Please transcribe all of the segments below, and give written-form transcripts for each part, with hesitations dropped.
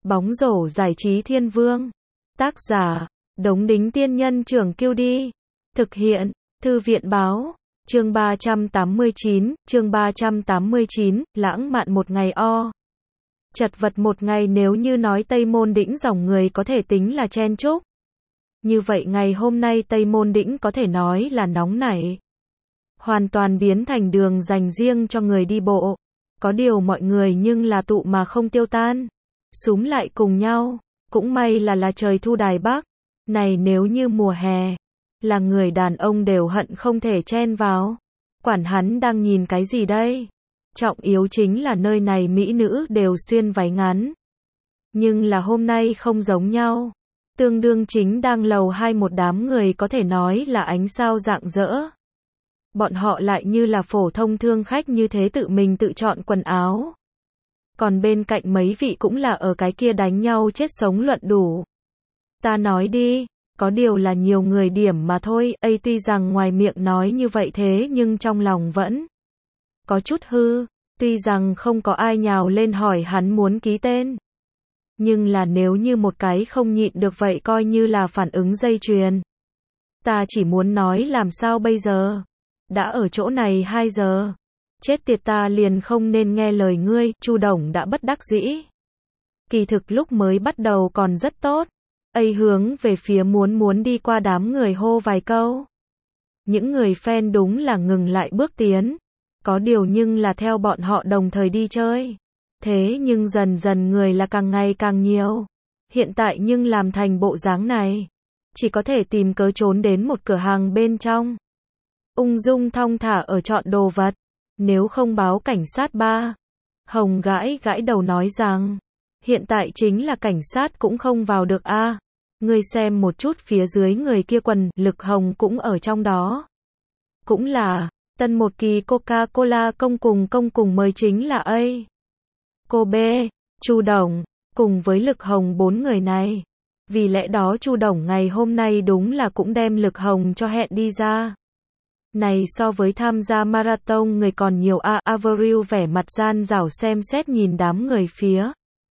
Bóng rổ giải trí thiên vương. Tác giả, Đống Đính Tiên Nhân Trưởng Kiêu Đi. Thực hiện, Thư viện Báo. Chương 389, lãng mạn một ngày o. Chật vật một ngày nếu như nói Tây Môn Đĩnh dòng người có thể tính là chen chúc. Như vậy ngày hôm nay Tây Môn Đĩnh có thể nói là nóng nảy. Hoàn toàn biến thành đường dành riêng cho người đi bộ. Có điều mọi người nhưng là tụ mà không tiêu tan. Xúm lại cùng nhau. Cũng may là trời thu Đài Bắc. Này nếu như mùa hè, là người đàn ông đều hận không thể chen vào. Quản hắn đang nhìn cái gì đây? Trọng yếu chính là nơi này mỹ nữ đều xuyên váy ngắn. Nhưng là hôm nay không giống nhau. Tương đương chính đang lầu 2 một đám người có thể nói là ánh sao rạng rỡ. Bọn họ lại như là phổ thông thương khách như thế tự mình tự chọn quần áo. Còn bên cạnh mấy vị cũng là ở cái kia đánh nhau chết sống luận đủ. Ta nói đi, có điều là nhiều người điểm mà thôi, tuy rằng ngoài miệng nói như vậy thế nhưng trong lòng vẫn có chút hư, tuy rằng không có ai nhào lên hỏi hắn muốn ký tên. Nhưng là nếu như một cái không nhịn được vậy coi như là phản ứng dây chuyền. Ta chỉ muốn nói làm sao bây giờ? Đã ở chỗ này 2 giờ. Chết tiệt ta liền không nên nghe lời ngươi, Chu Đồng đã bất đắc dĩ. Kỳ thực lúc mới bắt đầu còn rất tốt. Hướng về phía muốn đi qua đám người hô vài câu. Những người fan đúng là ngừng lại bước tiến. Có điều nhưng là theo bọn họ đồng thời đi chơi. Thế nhưng dần dần người là càng ngày càng nhiều. Hiện tại nhưng làm thành bộ dáng này. Chỉ có thể tìm cớ trốn đến một cửa hàng bên trong. Ung dung thong thả ở chọn đồ vật. Nếu không báo cảnh sát ba. Hồng gãi đầu nói rằng. Hiện tại chính là cảnh sát cũng không vào được a. Ngươi xem một chút phía dưới người kia quần, Lực Hồng cũng ở trong đó. Cũng là, tân một kỳ Coca-Cola công cùng mời chính là A. Cô B, Chu Đồng, cùng với Lực Hồng 4 người này. Vì lẽ đó Chu Đồng ngày hôm nay đúng là cũng đem Lực Hồng cho hẹn đi ra. Này so với tham gia marathon người còn nhiều a. Avril vẻ mặt gian rảo xem xét nhìn đám người phía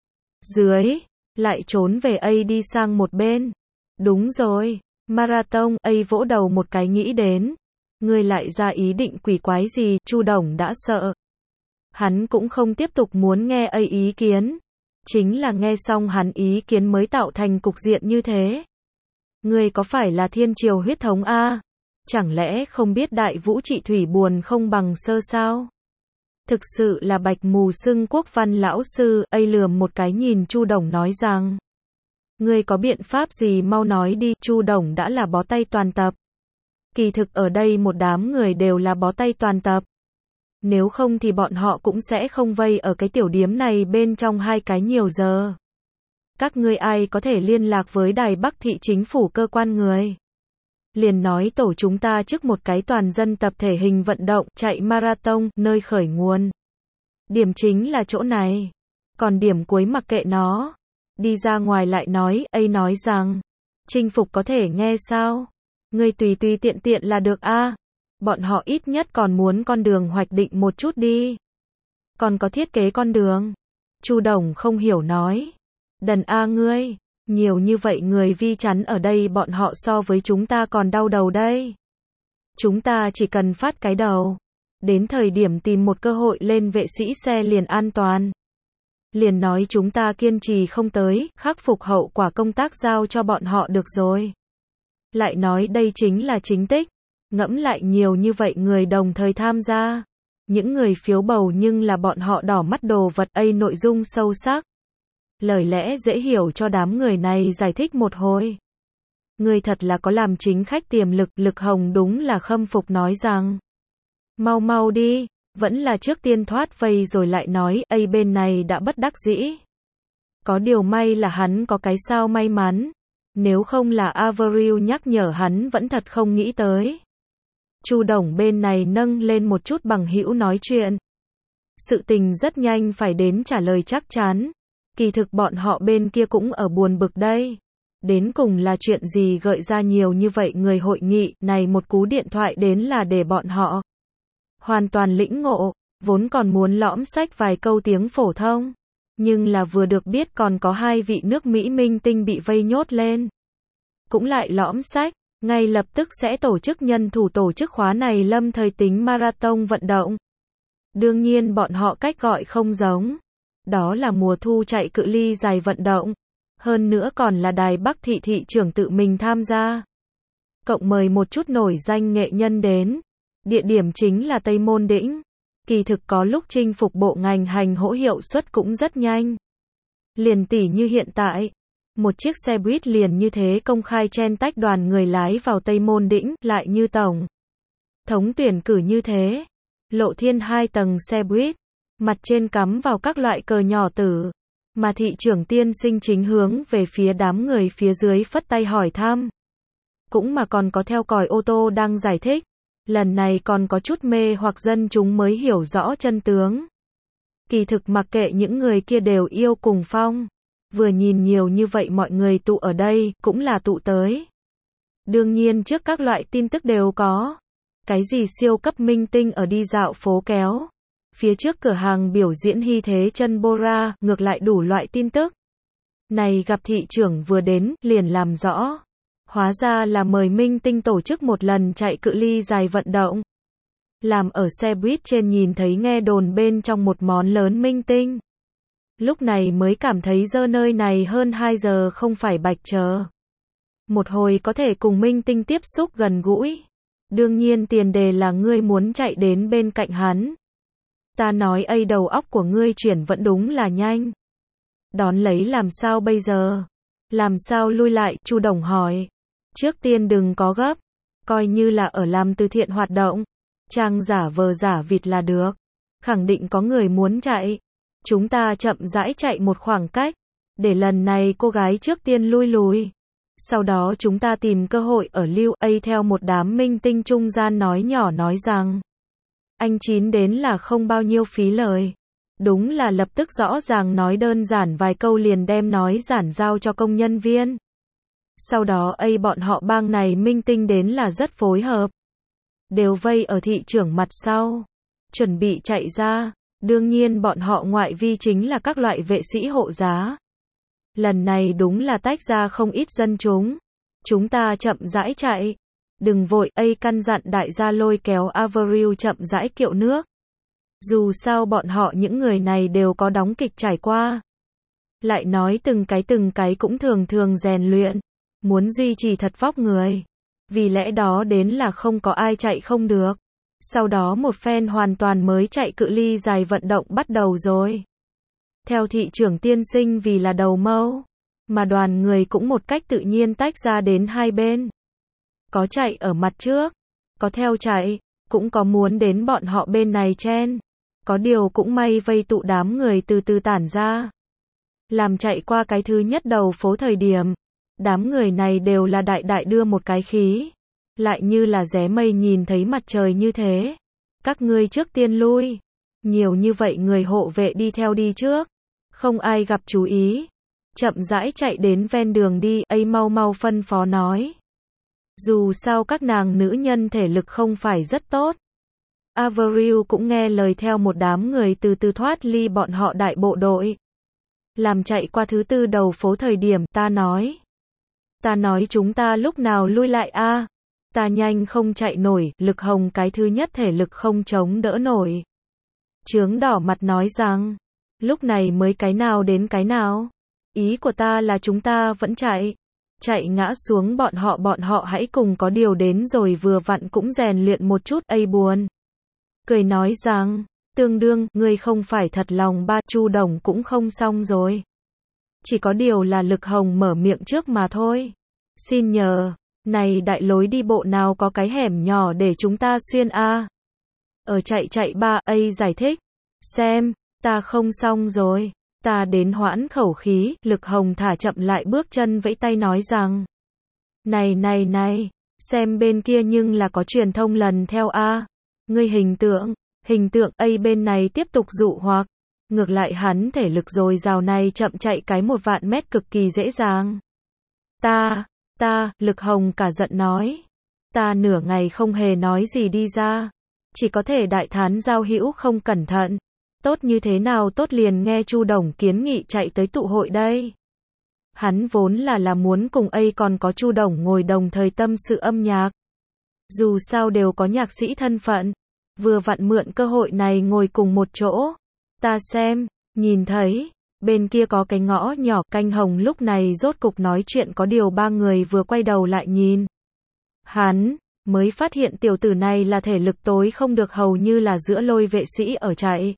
dưới. Lại trốn về A đi sang một bên. Đúng rồi, marathon, A vỗ đầu một cái nghĩ đến. Ngươi lại ra ý định quỷ quái gì, Chu Đồng đã sợ. Hắn cũng không tiếp tục muốn nghe A ý kiến. Chính là nghe xong hắn ý kiến mới tạo thành cục diện như thế. Ngươi có phải là thiên triều huyết thống a? Chẳng lẽ không biết đại vũ trị thủy buồn không bằng sơ sao? Thực sự là bạch mù xưng quốc văn lão sư. A lườm một cái nhìn Chu Đồng nói rằng. Ngươi có biện pháp gì mau nói đi. Chu Đồng đã là bó tay toàn tập. Kỳ thực ở đây một đám người đều là bó tay toàn tập. Nếu không thì bọn họ cũng sẽ không vây ở cái tiểu điếm này bên trong 2 cái nhiều giờ. Các ngươi ai có thể liên lạc với Đài Bắc thị chính phủ cơ quan người? Liền nói tổ chúng ta trước một cái toàn dân tập thể hình vận động, chạy marathon, nơi khởi nguồn. Điểm chính là chỗ này. Còn điểm cuối mặc kệ nó. Đi ra ngoài lại nói, A nói rằng. Chinh phục có thể nghe sao? Ngươi tùy tiện là được a. Bọn họ ít nhất còn muốn con đường hoạch định một chút đi. Còn có thiết kế con đường. Chu Đồng không hiểu nói. Đần a ngươi. Nhiều như vậy người vi chắn ở đây bọn họ so với chúng ta còn đau đầu đây. Chúng ta chỉ cần phát cái đầu. Đến thời điểm tìm một cơ hội lên vệ sĩ xe liền an toàn. Liền nói chúng ta kiên trì không tới, khắc phục hậu quả công tác giao cho bọn họ được rồi. Lại nói đây chính là chính tích. Ngẫm lại nhiều như vậy người đồng thời tham gia. Những người phiếu bầu nhưng là bọn họ đỏ mắt đồ vật. A nội dung sâu sắc. Lời lẽ dễ hiểu cho đám người này giải thích một hồi. Người thật là có làm chính khách tiềm lực. Lực Hồng đúng là khâm phục nói rằng. Mau đi, vẫn là trước tiên thoát vây rồi lại nói. A bên này đã bất đắc dĩ. Có điều may là hắn có cái sao may mắn. Nếu không là Avril nhắc nhở hắn vẫn thật không nghĩ tới. Chu Đồng bên này nâng lên một chút bằng hữu nói chuyện. Sự tình rất nhanh phải đến trả lời chắc chắn. Kỳ thực bọn họ bên kia cũng ở buồn bực đây. Đến cùng là chuyện gì gợi ra nhiều như vậy người hội nghị, này một cú điện thoại đến là để bọn họ hoàn toàn lĩnh ngộ, vốn còn muốn lõm sách vài câu tiếng phổ thông. Nhưng là vừa được biết còn có 2 vị nước Mỹ minh tinh bị vây nhốt lên. Cũng lại lõm sách, ngay lập tức sẽ tổ chức nhân thủ tổ chức khóa này lâm thời tính marathon vận động. Đương nhiên bọn họ cách gọi không giống. Đó là mùa thu chạy cự ly dài vận động. Hơn nữa còn là Đài Bắc thị thị trưởng tự mình tham gia. Cộng mời một chút nổi danh nghệ nhân đến. Địa điểm chính là Tây Môn Đĩnh. Kỳ thực có lúc chinh phục bộ ngành hành hỗ hiệu suất cũng rất nhanh. Liền tỉ như hiện tại. Một chiếc xe buýt liền như thế công khai chen tách đoàn người lái vào Tây Môn Đĩnh, lại như tổng thống tuyển cử như thế. Lộ thiên 2 tầng xe buýt, mặt trên cắm vào các loại cờ nhỏ tử, mà thị trưởng tiên sinh chính hướng về phía đám người phía dưới phất tay hỏi thăm. Cũng mà còn có theo còi ô tô đang giải thích, lần này còn có chút mê hoặc dân chúng mới hiểu rõ chân tướng. Kỳ thực mặc kệ những người kia đều yêu cùng phong. Vừa nhìn nhiều như vậy mọi người tụ ở đây, cũng là tụ tới. Đương nhiên trước các loại tin tức đều có. Cái gì siêu cấp minh tinh ở đi dạo phố kéo. Phía trước cửa hàng biểu diễn hy thế chân Bora, ngược lại đủ loại tin tức. Này gặp thị trưởng vừa đến, liền làm rõ. Hóa ra là mời minh tinh tổ chức một lần chạy cự ly dài vận động. Làm ở xe buýt trên nhìn thấy nghe đồn bên trong một món lớn minh tinh. Lúc này mới cảm thấy dơ nơi này hơn 2 giờ không phải bạch chờ. Một hồi có thể cùng minh tinh tiếp xúc gần gũi. Đương nhiên tiền đề là ngươi muốn chạy đến bên cạnh hắn. Ta nói ấy đầu óc của ngươi chuyển vẫn đúng là nhanh. Đón lấy làm sao bây giờ? Làm sao lui lại? Chu Đồng hỏi. Trước tiên đừng có gấp. Coi như là ở làm từ thiện hoạt động. Trang giả vờ giả vịt là được. Khẳng định có người muốn chạy. Chúng ta chậm rãi chạy một khoảng cách. Để lần này cô gái trước tiên lui lùi. Sau đó chúng ta tìm cơ hội ở lưu A theo một đám minh tinh trung gian nói nhỏ nói rằng. Anh Chín đến là không bao nhiêu phí lời. Đúng là lập tức rõ ràng nói đơn giản vài câu liền đem nói giản giao cho công nhân viên. Sau đó A bọn họ bang này minh tinh đến là rất phối hợp. Đều vây ở thị trưởng mặt sau. Chuẩn bị chạy ra. Đương nhiên bọn họ ngoại vi chính là các loại vệ sĩ hộ giá. Lần này đúng là tách ra không ít dân chúng. Chúng ta chậm rãi chạy. Đừng vội, A căn dặn đại gia lôi kéo Avril chậm rãi kiệu nước. Dù sao bọn họ những người này đều có đóng kịch trải qua. Lại nói từng cái cũng thường thường rèn luyện. Muốn duy trì thật vóc người. Vì lẽ đó đến là không có ai chạy không được. Sau đó một phen hoàn toàn mới chạy cự ly dài vận động bắt đầu rồi. Theo thị trưởng tiên sinh vì là đầu mâu, mà đoàn người cũng một cách tự nhiên tách ra đến hai bên. Có chạy ở mặt trước, có theo chạy, cũng có muốn đến bọn họ bên này chen. Có điều cũng may vây tụ đám người từ từ tản ra. Làm chạy qua cái thứ nhất đầu phố thời điểm, đám người này đều là đại đưa một cái khí. Lại như là ré mây nhìn thấy mặt trời như thế. Các ngươi trước tiên lui. Nhiều như vậy người hộ vệ đi theo đi trước. Không ai gặp chú ý. Chậm rãi chạy đến ven đường đi, ấy mau mau phân phó nói. Dù sao các nàng nữ nhân thể lực không phải rất tốt. Avril cũng nghe lời theo một đám người từ từ thoát ly bọn họ đại bộ đội. Làm chạy qua thứ tư đầu phố thời điểm, ta nói chúng ta lúc nào lui lại a? Ta nhanh không chạy nổi, Lực Hồng cái thứ nhất thể lực không chống đỡ nổi. Chướng đỏ mặt nói rằng, lúc này mới cái nào đến cái nào. Ý của ta là chúng ta vẫn chạy ngã xuống bọn họ hãy cùng có điều đến rồi vừa vặn cũng rèn luyện một chút. A buồn cười nói rằng, tương đương, ngươi không phải thật lòng ba. Chu Đồng cũng không xong rồi. Chỉ có điều là Lực Hồng mở miệng trước mà thôi. Xin nhờ, này đại lối đi bộ nào có cái hẻm nhỏ để chúng ta xuyên a? Ở chạy ba. A giải thích. Xem, ta không xong rồi. Ta đến hoãn khẩu khí. Lực Hồng thả chậm lại bước chân vẫy tay nói rằng. Này, xem bên kia nhưng là có truyền thông lần theo a. Ngươi hình tượng A bên này tiếp tục dụ hoặc. Ngược lại hắn thể lực dồi dào này chậm chạy cái 1.000 mét cực kỳ dễ dàng. Ta, Lực Hồng cả giận nói. Ta nửa ngày không hề nói gì đi ra. Chỉ có thể đại thán giao hữu không cẩn thận. Tốt như thế nào tốt liền nghe Chu Đồng kiến nghị chạy tới tụ hội đây. Hắn vốn là muốn cùng còn có Chu Đồng ngồi đồng thời tâm sự âm nhạc. Dù sao đều có nhạc sĩ thân phận, vừa vặn mượn cơ hội này ngồi cùng một chỗ. Ta xem, nhìn thấy, bên kia có cái ngõ nhỏ, Canh Hồng lúc này rốt cục nói chuyện có điều ba người vừa quay đầu lại nhìn. Hắn mới phát hiện tiểu tử này là thể lực tối không được, hầu như là giữa lôi vệ sĩ ở chạy.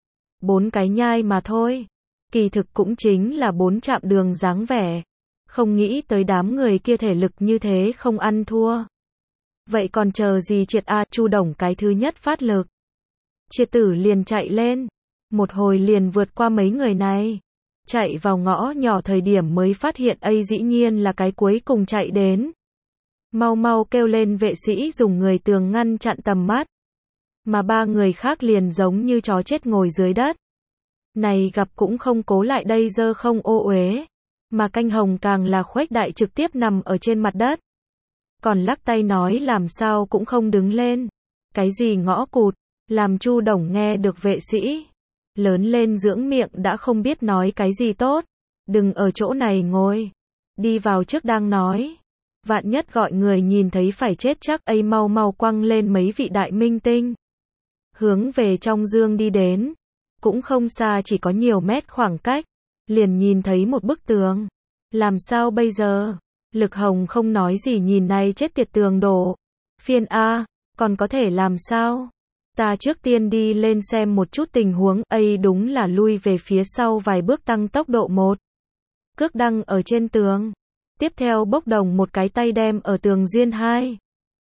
4 cái nhai mà thôi. Kỳ thực cũng chính là 4 chạm đường dáng vẻ. Không nghĩ tới đám người kia thể lực như thế không ăn thua. Vậy còn chờ gì triệt a, Chu Đồng cái thứ nhất phát lực. Triệt tử liền chạy lên. Một hồi liền vượt qua mấy người này. Chạy vào ngõ nhỏ thời điểm mới phát hiện dĩ nhiên là cái cuối cùng chạy đến. Mau mau kêu lên vệ sĩ dùng người tường ngăn chặn tầm mắt. Mà ba người khác liền giống như chó chết ngồi dưới đất. Này gặp cũng không cố lại đây dơ không ô uế. Mà Canh Hồng càng là khuếch đại trực tiếp nằm ở trên mặt đất. Còn lắc tay nói làm sao cũng không đứng lên. Cái gì ngõ cụt, làm Chu Đồng nghe được vệ sĩ. Lớn lên dưỡng miệng đã không biết nói cái gì tốt. Đừng ở chỗ này ngồi. Đi vào trước đang nói. Vạn nhất gọi người nhìn thấy phải chết chắc. Mau mau quăng lên mấy vị đại minh tinh. Hướng về trong dương đi đến. Cũng không xa, chỉ có nhiều mét khoảng cách. Liền nhìn thấy một bức tường. Làm sao bây giờ? Lực Hồng không nói gì nhìn này chết tiệt tường đổ. Phiên A, còn có thể làm sao? Ta trước tiên đi lên xem một chút tình huống. Đúng là lui về phía sau vài bước tăng tốc độ 1. Cước đăng ở trên tường. Tiếp theo bốc đồng một cái tay đem ở tường duyên 2.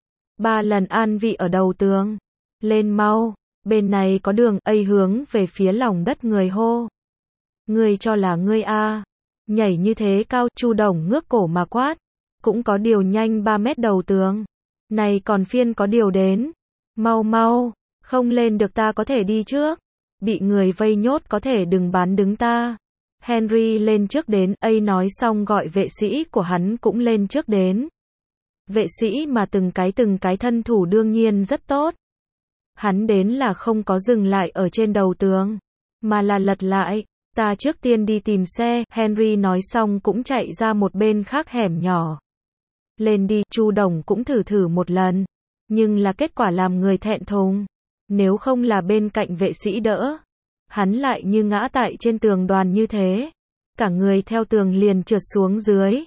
3 lần an vị ở đầu tường. Lên mau. Bên này có đường, hướng về phía lòng đất người hô. Ngươi cho là ngươi a? Nhảy như thế cao, Chu Đồng ngước cổ mà quát. Cũng có điều nhanh 3 mét đầu tường. Này còn phiên có điều đến. Mau mau, không lên được ta có thể đi trước. Bị người vây nhốt có thể đừng bán đứng ta. Henry lên trước đến, nói xong gọi vệ sĩ của hắn cũng lên trước đến. Vệ sĩ mà từng cái thân thủ đương nhiên rất tốt. Hắn đến là không có dừng lại ở trên đầu tường, mà là lật lại. Ta trước tiên đi tìm xe, Henry nói xong cũng chạy ra một bên khác hẻm nhỏ. Lên đi, Chu Đồng cũng thử một lần. Nhưng là kết quả làm người thẹn thùng. Nếu không là bên cạnh vệ sĩ đỡ, hắn lại như ngã tại trên tường đoàn như thế. Cả người theo tường liền trượt xuống dưới.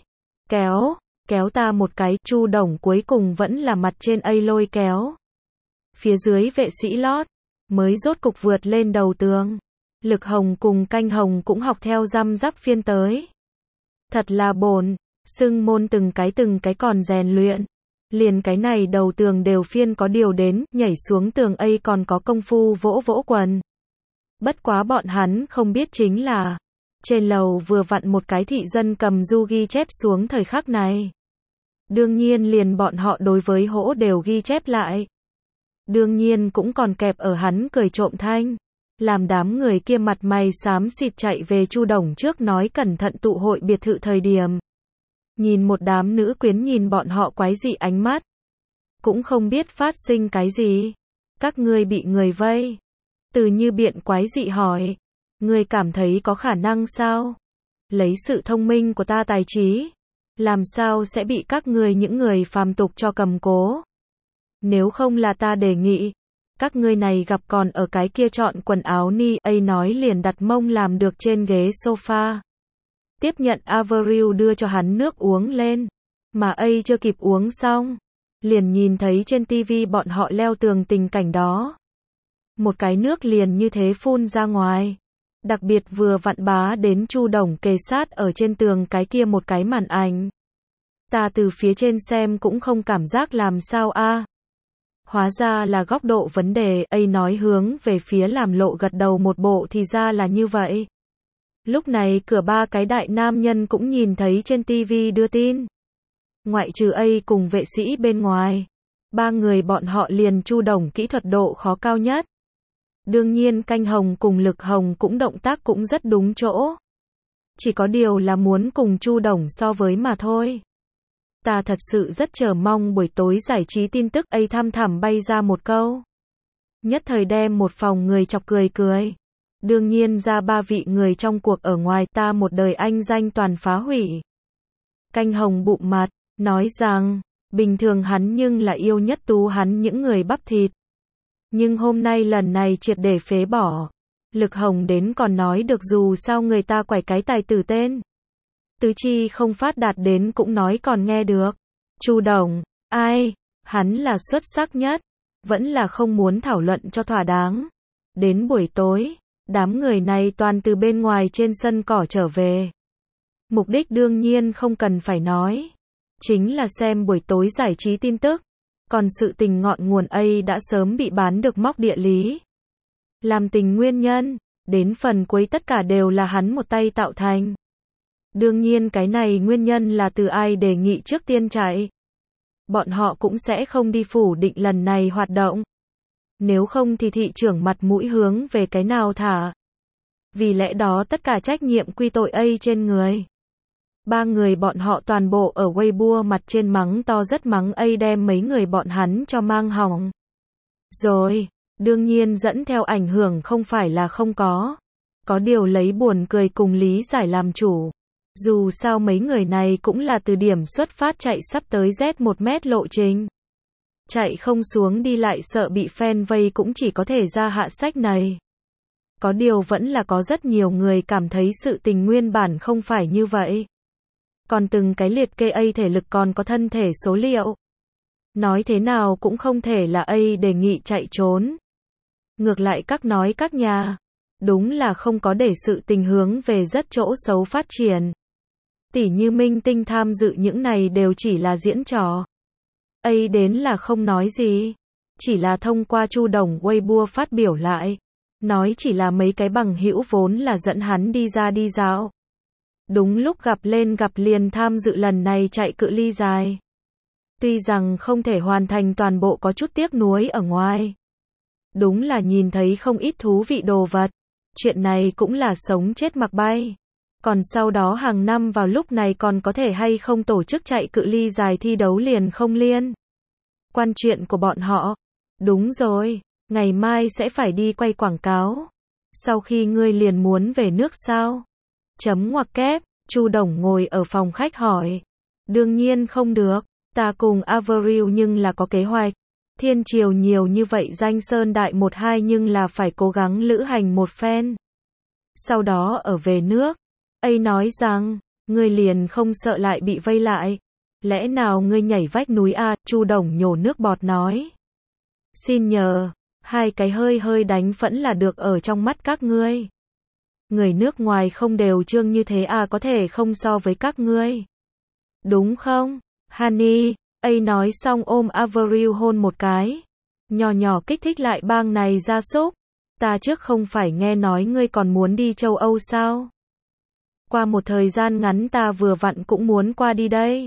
Kéo ta một cái, Chu Đồng cuối cùng vẫn là mặt trên lôi kéo. Phía dưới vệ sĩ lót, mới rốt cục vượt lên đầu tường. Lực Hồng cùng Canh Hồng cũng học theo răm rắp phiên tới. Thật là bổn, xưng môn từng cái còn rèn luyện. Liền cái này đầu tường đều phiên có điều đến, nhảy xuống tường còn có công phu vỗ quần. Bất quá bọn hắn không biết chính là, trên lầu vừa vặn một cái thị dân cầm du ghi chép xuống thời khắc này. Đương nhiên liền bọn họ đối với hỗ đều ghi chép lại. Đương nhiên cũng còn kẹp ở hắn cười trộm thanh. Làm đám người kia mặt mày xám xịt chạy về Chu Đồng trước nói cẩn thận tụ hội biệt thự thời điểm. Nhìn một đám nữ quyến nhìn bọn họ quái dị ánh mắt. Cũng không biết phát sinh cái gì. Các ngươi bị người vây. Từ Như biện quái dị hỏi. Ngươi cảm thấy có khả năng sao? Lấy sự thông minh của ta tài trí. Làm sao sẽ bị các ngươi những người phàm tục cho cầm cố? Nếu không là ta đề nghị. Các ngươi này gặp còn ở cái kia chọn quần áo ni, nói liền đặt mông làm được trên ghế sofa. Tiếp nhận Avril đưa cho hắn nước uống lên. Mà chưa kịp uống xong. Liền nhìn thấy trên tivi bọn họ leo tường tình cảnh đó. Một cái nước liền như thế phun ra ngoài. Đặc biệt vừa vặn bá đến Chu Đồng kề sát ở trên tường cái kia một cái màn ảnh. Ta từ phía trên xem cũng không cảm giác làm sao a. Hóa ra là góc độ vấn đề, nói hướng về phía làm lộ gật đầu một bộ thì ra là như vậy. Lúc này cửa ba cái đại nam nhân cũng nhìn thấy trên tivi đưa tin. Ngoại trừ cùng vệ sĩ bên ngoài. Ba người bọn họ liền Chu Đồng kỹ thuật độ khó cao nhất. Đương nhiên Canh Hồng cùng Lực Hồng cũng động tác cũng rất đúng chỗ. Chỉ có điều là muốn cùng Chu Đồng so với mà thôi. Ta thật sự rất chờ mong buổi tối giải trí tin tức thăm thẳm bay ra một câu. Nhất thời đem một phòng người chọc cười. Đương nhiên ra 3 vị người trong cuộc ở ngoài ta một đời anh danh toàn phá hủy. Canh hồng bụng mặt, nói rằng, bình thường hắn nhưng là yêu nhất tú hắn những người bắp thịt. Nhưng hôm nay lần này triệt để phế bỏ. Lực hồng đến còn nói được dù sao người ta quải cái tài tử tên. Tứ chi không phát đạt đến cũng nói còn nghe được. Chu Đồng, ai, hắn là xuất sắc nhất. Vẫn là không muốn thảo luận cho thỏa đáng. Đến buổi tối, đám người này toàn từ bên ngoài trên sân cỏ trở về. Mục đích đương nhiên không cần phải nói. Chính là xem buổi tối giải trí tin tức. Còn sự tình ngọn nguồn ấy đã sớm bị bán được móc địa lý. Làm tình nguyên nhân, đến phần cuối tất cả đều là hắn một tay tạo thành. Đương nhiên cái này nguyên nhân là từ ai đề nghị trước tiên chạy. Bọn họ cũng sẽ không đi phủ định lần này hoạt động. Nếu không thì thị trưởng mặt mũi hướng về cái nào thả. Vì lẽ đó tất cả trách nhiệm quy tội ấy trên người. 3 người bọn họ toàn bộ ở Weibo mặt trên mắng to rất mắng ấy đem mấy người bọn hắn cho mang hỏng. Rồi, đương nhiên dẫn theo ảnh hưởng không phải là không có. Có điều lấy buồn cười cùng lý giải làm chủ. Dù sao mấy người này cũng là từ điểm xuất phát chạy sắp tới Z1 mét lộ trình. Chạy không xuống đi lại sợ bị fan vây cũng chỉ có thể ra hạ sách này. Có điều vẫn là có rất nhiều người cảm thấy sự tình nguyên bản không phải như vậy. Còn từng cái liệt kê A thể lực còn có thân thể số liệu. Nói thế nào cũng không thể là A đề nghị chạy trốn. Ngược lại các nhà. Đúng là không có để sự tình hướng về rất chỗ xấu phát triển. Tỉ như minh tinh tham dự những này đều chỉ là diễn trò. A đến là không nói gì. Chỉ là thông qua Chu Đồng Weibo phát biểu lại. Nói chỉ là mấy cái bằng hữu vốn là dẫn hắn đi ra đi dạo. Đúng lúc gặp liền tham dự lần này chạy cự ly dài. Tuy rằng không thể hoàn thành toàn bộ có chút tiếc nuối ở ngoài. Đúng là nhìn thấy không ít thú vị đồ vật. Chuyện này cũng là sống chết mặc bay. Còn sau đó hàng năm vào lúc này còn có thể hay không tổ chức chạy cự ly dài thi đấu liền không liên quan chuyện của bọn họ. Đúng rồi, ngày mai sẽ phải đi quay quảng cáo. Sau khi ngươi liền muốn về nước sao? Chấm ngoặc kép, Chu Đồng ngồi ở phòng khách hỏi. Đương nhiên không được, ta cùng Avril nhưng là có kế hoạch. Thiên triều nhiều như vậy danh sơn đại 1-2 nhưng là phải cố gắng lữ hành một phen. Sau đó ở về nước. A nói rằng, ngươi liền không sợ lại bị vây lại. Lẽ nào ngươi nhảy vách núi à? Chu Đồng nhổ nước bọt nói. Xin nhờ, 2 cái hơi đánh phẫn là được ở trong mắt các ngươi. Người nước ngoài không đều trương như thế à, có thể không so với các ngươi. Đúng không? Honey, A nói xong ôm Avril hôn một cái. Nhỏ kích thích lại bang này ra súc. Ta trước không phải nghe nói ngươi còn muốn đi châu Âu sao? Qua một thời gian ngắn ta vừa vặn cũng muốn qua đi đây.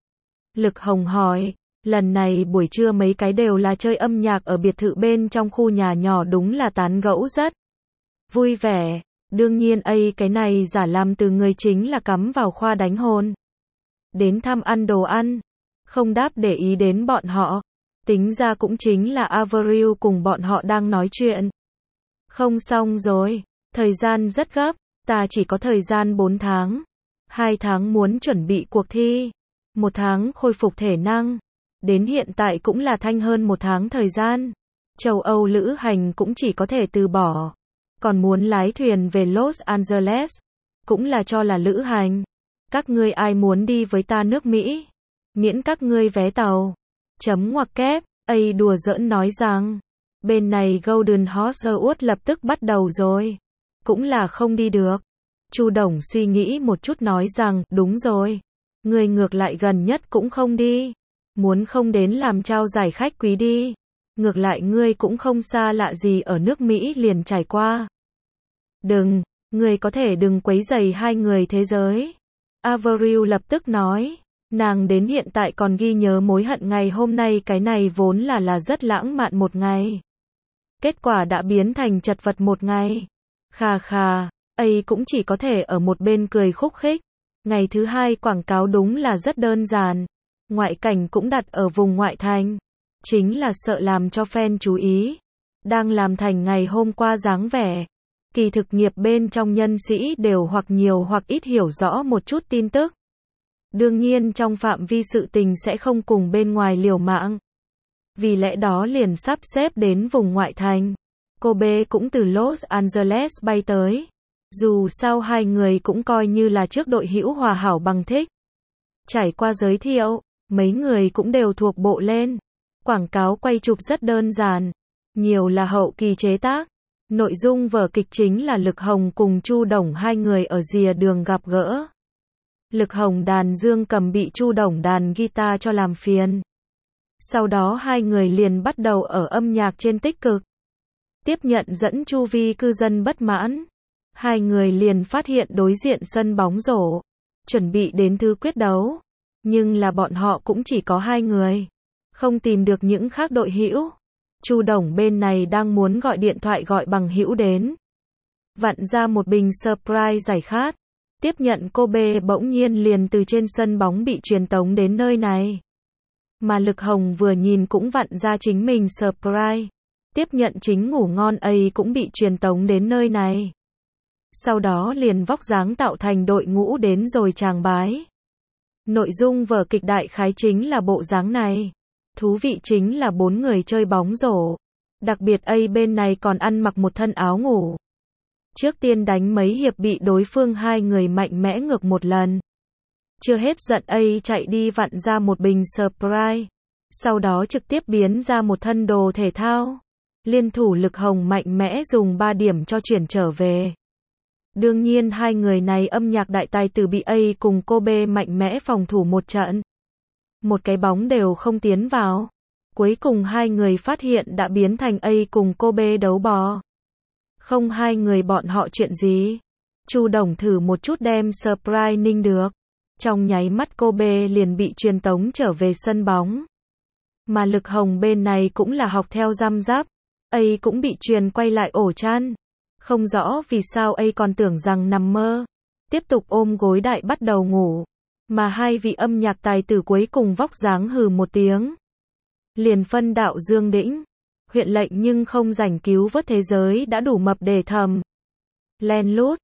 Lực Hồng hỏi, lần này buổi trưa mấy cái đều là chơi âm nhạc ở biệt thự bên trong khu nhà nhỏ, đúng là tán gẫu rất vui vẻ. Đương nhiên A cái này giả làm từ người chính là cắm vào khoa đánh hồn. Đến thăm ăn đồ ăn, không đáp để ý đến bọn họ. Tính ra cũng chính là Avril cùng bọn họ đang nói chuyện. Không xong rồi, thời gian rất gấp, ta chỉ có thời gian 4 tháng. 2 tháng muốn chuẩn bị cuộc thi, 1 tháng khôi phục thể năng. Đến hiện tại cũng là thanh hơn 1 tháng thời gian. Châu Âu lữ hành cũng chỉ có thể từ bỏ. Còn muốn lái thuyền về Los Angeles, cũng là cho là lữ hành. Các ngươi ai muốn đi với ta nước Mỹ? Miễn các ngươi vé tàu. Chấm ngoặc kép, A đùa giỡn nói rằng, bên này Golden Hollywood lập tức bắt đầu rồi. Cũng là không đi được. Chu Đồng suy nghĩ một chút nói rằng, đúng rồi. Ngươi ngược lại gần nhất cũng không đi. Muốn không đến làm trao giải khách quý đi. Ngược lại ngươi cũng không xa lạ gì ở nước Mỹ liền trải qua. Đừng, ngươi có thể đừng quấy rầy 2 người thế giới. Avril lập tức nói. Nàng đến hiện tại còn ghi nhớ mối hận ngày hôm nay, cái này vốn là rất lãng mạn một ngày. Kết quả đã biến thành chật vật một ngày. Khà khà, A cũng chỉ có thể ở một bên cười khúc khích. Ngày thứ 2 quảng cáo đúng là rất đơn giản. Ngoại cảnh cũng đặt ở vùng ngoại thành. Chính là sợ làm cho fan chú ý. Đang làm thành ngày hôm qua dáng vẻ. Kỳ thực nghiệp bên trong nhân sĩ đều hoặc nhiều hoặc ít hiểu rõ một chút tin tức. Đương nhiên trong phạm vi sự tình sẽ không cùng bên ngoài liều mạng. Vì lẽ đó liền sắp xếp đến vùng ngoại thành. Kobe cũng từ Los Angeles bay tới. Dù sao hai người cũng coi như là trước đội hữu hòa hảo bằng thích. Trải qua giới thiệu, mấy người cũng đều thuộc bộ lên. Quảng cáo quay chụp rất đơn giản, nhiều là hậu kỳ chế tác. Nội dung vở kịch chính là Lực Hồng cùng Chu Đồng hai người ở rìa đường gặp gỡ. Lực Hồng đàn dương cầm bị Chu Đồng đàn guitar cho làm phiền. Sau đó hai người liền bắt đầu ở âm nhạc trên tích cực. Tiếp nhận dẫn chu vi cư dân bất mãn. Hai người liền phát hiện đối diện sân bóng rổ. Chuẩn bị đến thứ quyết đấu. Nhưng là bọn họ cũng chỉ có hai người. Không tìm được những khác đội hữu. Chu Đồng bên này đang muốn gọi điện thoại gọi bằng hữu đến. Vặn ra một bình Sprite giải khát. Tiếp nhận Kobe bỗng nhiên liền từ trên sân bóng bị truyền tống đến nơi này. Mà Lực Hồng vừa nhìn cũng vặn ra chính mình Sprite. Tiếp nhận chính ngủ ngon ấy cũng bị truyền tống đến nơi này. Sau đó liền vóc dáng tạo thành đội ngũ đến rồi tràng bái. Nội dung vở kịch đại khái chính là bộ dáng này. Thú vị chính là 4 người chơi bóng rổ. Đặc biệt A bên này còn ăn mặc một thân áo ngủ. Trước tiên đánh mấy hiệp bị đối phương hai người mạnh mẽ ngược một lần. Chưa hết giận A chạy đi vặn ra một bình Sprite. Sau đó trực tiếp biến ra một thân đồ thể thao. Liên thủ Lực Hồng mạnh mẽ dùng 3 điểm cho chuyển trở về. Đương nhiên hai người này âm nhạc đại tài tử bị A cùng Kobe mạnh mẽ phòng thủ một trận. Một cái bóng đều không tiến vào. Cuối cùng hai người phát hiện đã biến thành A cùng Kobe đấu bò. Không hai người bọn họ chuyện gì. Chu Đồng thử một chút đem Sprite ninh được. Trong nháy mắt Kobe liền bị truyền tống trở về sân bóng. Mà Lực Hồng bên này cũng là học theo răm rắp. A cũng bị truyền quay lại ổ chăn. Không rõ vì sao A còn tưởng rằng nằm mơ. Tiếp tục ôm gối đại bắt đầu ngủ. Mà hai vị âm nhạc tài tử cuối cùng vóc dáng hừ một tiếng. Liền phân đạo Dương Đĩnh. Huyện lệnh nhưng không rảnh cứu vớt thế giới đã đủ mập để thầm. Len lút.